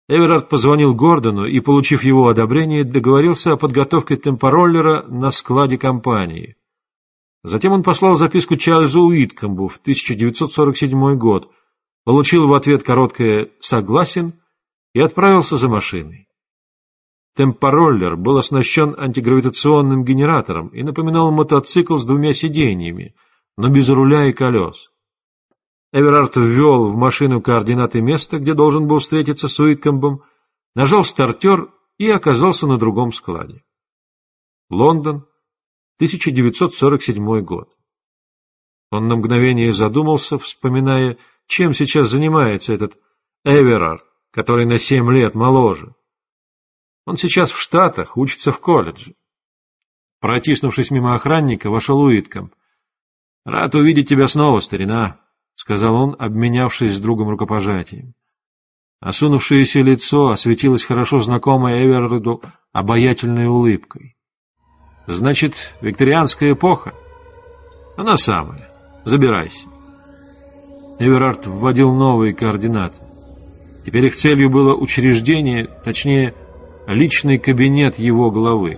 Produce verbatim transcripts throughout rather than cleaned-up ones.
Эверард позвонил Гордону и, получив его одобрение, договорился о подготовке темпороллера на складе компании. Затем он послал записку Чарльзу Уиткомбу в тысяча девятьсот сорок седьмой год, получил в ответ короткое «согласен» и отправился за машиной. Темпороллер был оснащен антигравитационным генератором и напоминал мотоцикл с двумя сиденьями, но без руля и колес. Эверард ввел в машину координаты места, где должен был встретиться с Уиткомбом, нажал стартер и оказался на другом складе. Лондон, тысяча девятьсот сорок седьмой год. Он на мгновение задумался, вспоминая, чем сейчас занимается этот Эверард, который на семь лет моложе. Он сейчас в Штатах, учится в колледже. Протиснувшись мимо охранника, вошел Уиткомб. — Рад увидеть тебя снова, старина, — сказал он, обменявшись с другом рукопожатием. Осунувшееся лицо осветилось хорошо знакомой Эверарду обаятельной улыбкой. — Значит, викторианская эпоха? — Она самая. Забирайся. Эверард вводил новые координаты. Теперь их целью было учреждение, точнее, личный кабинет его главы.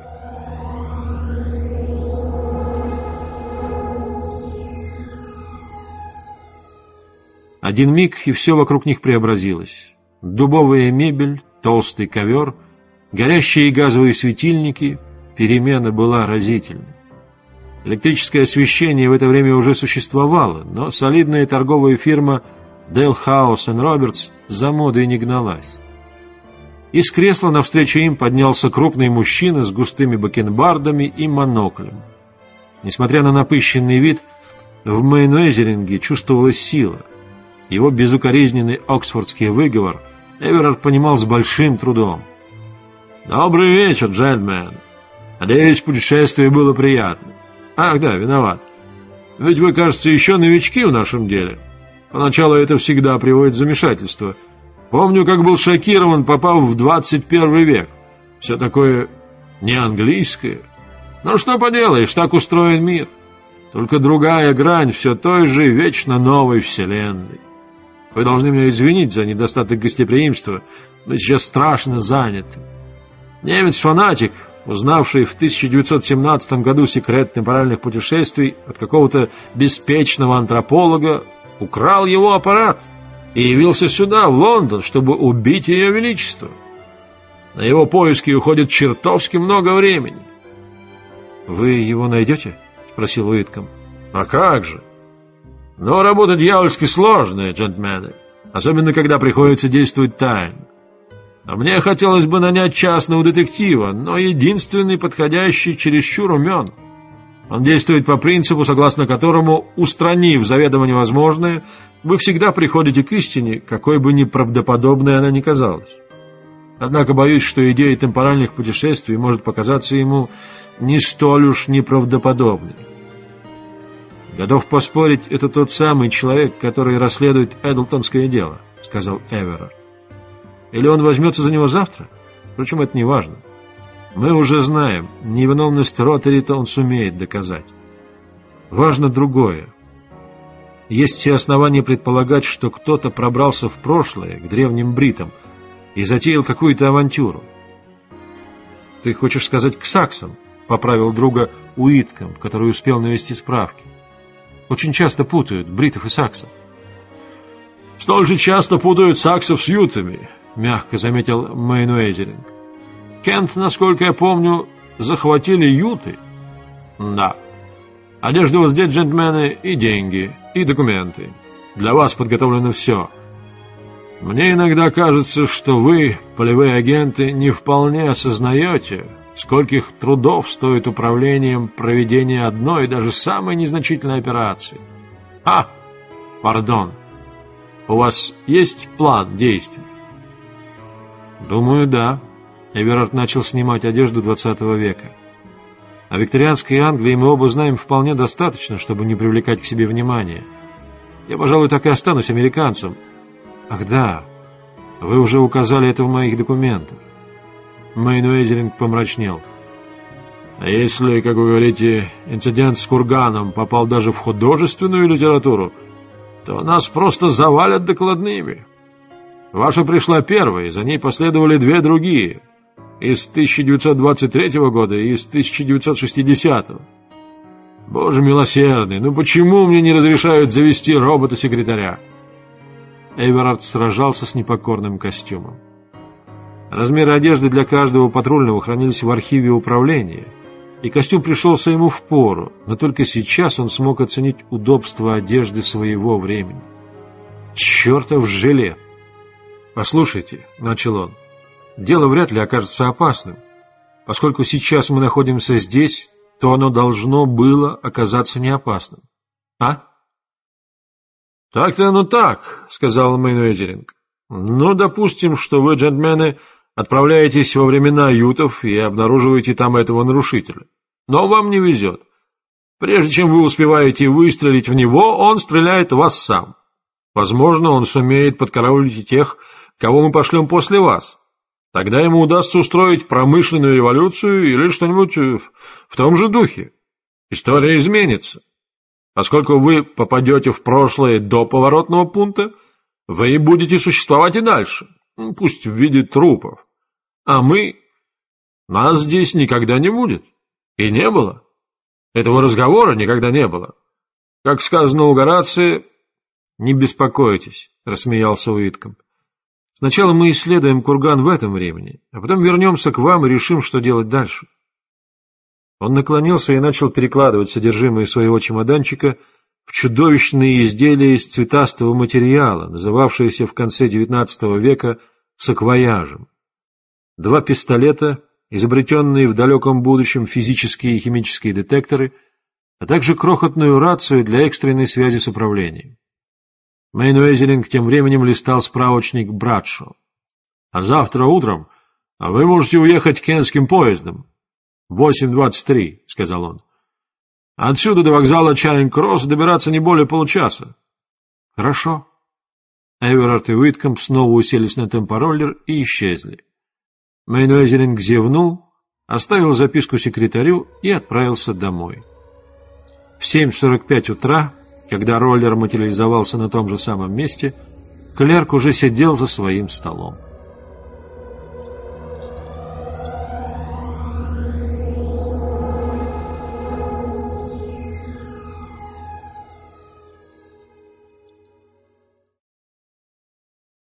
Один миг, и все вокруг них преобразилось. Дубовая мебель, толстый ковер, горящие газовые светильники. Перемена была разительной. Электрическое освещение в это время уже существовало, но солидная торговая фирма Dalhouse энд Roberts за модой не гналась. Из кресла навстречу им поднялся крупный мужчина с густыми бакенбардами и моноклем. Несмотря на напыщенный вид, в Мейнуэзеринге чувствовалась сила. Его безукоризненный оксфордский выговор Эверард понимал с большим трудом. «Добрый вечер, джентльмен. Надеюсь, путешествие было приятным. Ах да, виноват. Ведь вы, кажется, еще новички в нашем деле. Поначалу это всегда приводит в замешательство. Помню, как был шокирован, попав в двадцать первый век. Все такое не английское. Но что поделаешь, так устроен мир. Только другая грань все той же вечно новой вселенной. Вы должны меня извинить за недостаток гостеприимства. Мы сейчас страшно заняты. Немец-фанатик, узнавший в тысяча девятьсот семнадцатом году секрет темпоральных путешествий от какого-то беспечного антрополога, украл его аппарат и явился сюда, в Лондон, чтобы убить ее величество. На его поиски уходит чертовски много времени. — Вы его найдете? — спросил Уиткомб. — А как же? Но работа дьявольски сложная, джентльмены, особенно когда приходится действовать тайно. А мне хотелось бы нанять частного детектива, но единственный подходящий чересчур умен. Он действует по принципу, согласно которому, устранив заведомо невозможное, вы всегда приходите к истине, какой бы неправдоподобной она ни казалась. Однако боюсь, что идея темпоральных путешествий может показаться ему не столь уж неправдоподобной. «Готов поспорить, это тот самый человек, который расследует Эдлтонское дело», — сказал Эверард. «Или он возьмется за него завтра? Впрочем, это не важно. Мы уже знаем, невиновность Ротарита он сумеет доказать. Важно другое. Есть все основания предполагать, что кто-то пробрался в прошлое, к древним бритам, и затеял какую-то авантюру». «Ты хочешь сказать, к саксам?» — поправил друга Уиткомб, который успел навести справки. «Очень часто путают бритов и саксов». «Столь же часто путают саксов с ютами», — мягко заметил Мейнуэзеринг. «Кент, насколько я помню, захватили юты». «Да. Одежда вот здесь, джентльмены, и деньги, и документы. Для вас подготовлено все. Мне иногда кажется, что вы, полевые агенты, не вполне осознаете, скольких трудов стоит управлением проведения одной, даже самой незначительной операции. А, пардон. У вас есть план действий?» «Думаю, да». Эверард начал снимать одежду двадцатого века. О викторианской Англии мы оба знаем вполне достаточно, чтобы не привлекать к себе внимания. Я, пожалуй, так и останусь американцем. Ах да, вы уже указали это в моих документах. Мейнуэзеринг помрачнел. А если, как вы говорите, инцидент с курганом попал даже в художественную литературу, то нас просто завалят докладными. Ваша пришла первой, за ней последовали две другие. Из тысяча девятьсот двадцать третьего года и из тысяча девятьсот шестидесятого. Боже милосердный, ну почему мне не разрешают завести робота-секретаря? Эверард сражался с непокорным костюмом. Размеры одежды для каждого патрульного хранились в архиве управления, и костюм пришелся ему впору, но только сейчас он смог оценить удобство одежды своего времени. Чертов жилет! «Послушайте», — начал он, — «дело вряд ли окажется опасным. Поскольку сейчас мы находимся здесь, то оно должно было оказаться неопасным. А?» «Так-то оно так», — сказал Мейнуэзеринг. «Ну, допустим, что вы, джентльмены, отправляетесь во времена ютов и обнаруживаете там этого нарушителя. Но вам не везет. Прежде чем вы успеваете выстрелить в него, он стреляет в вас сам. Возможно, он сумеет подкараулить тех, кого мы пошлем после вас. Тогда ему удастся устроить промышленную революцию или что-нибудь в том же духе. История изменится. Поскольку вы попадете в прошлое до поворотного пункта, вы будете существовать и дальше, пусть в виде трупов. А мы... Нас здесь никогда не будет. И не было. Этого разговора никогда не было. Как сказано у Горация... «Не беспокойтесь», — рассмеялся Уиткомб. «Сначала мы исследуем курган в этом времени, а потом вернемся к вам и решим, что делать дальше». Он наклонился и начал перекладывать содержимое своего чемоданчика в чудовищные изделия из цветастого материала, называвшиеся в конце девятнадцатого века саквояжем. Два пистолета, изобретенные в далеком будущем физические и химические детекторы, а также крохотную рацию для экстренной связи с управлением. Мейнуэзеринг тем временем листал справочник Брадшо. «А завтра утром вы можете уехать кентским поездом. восемь двадцать три», — сказал он. «Отсюда до вокзала Чаринг-Кросс добираться не более получаса». «Хорошо». Эверард и Уиткомб снова уселись на темпороллер и исчезли. Мейнуэзеринг зевнул, оставил записку секретарю и отправился домой. В семь сорок пять утра, когда роллер материализовался на том же самом месте, клерк уже сидел за своим столом.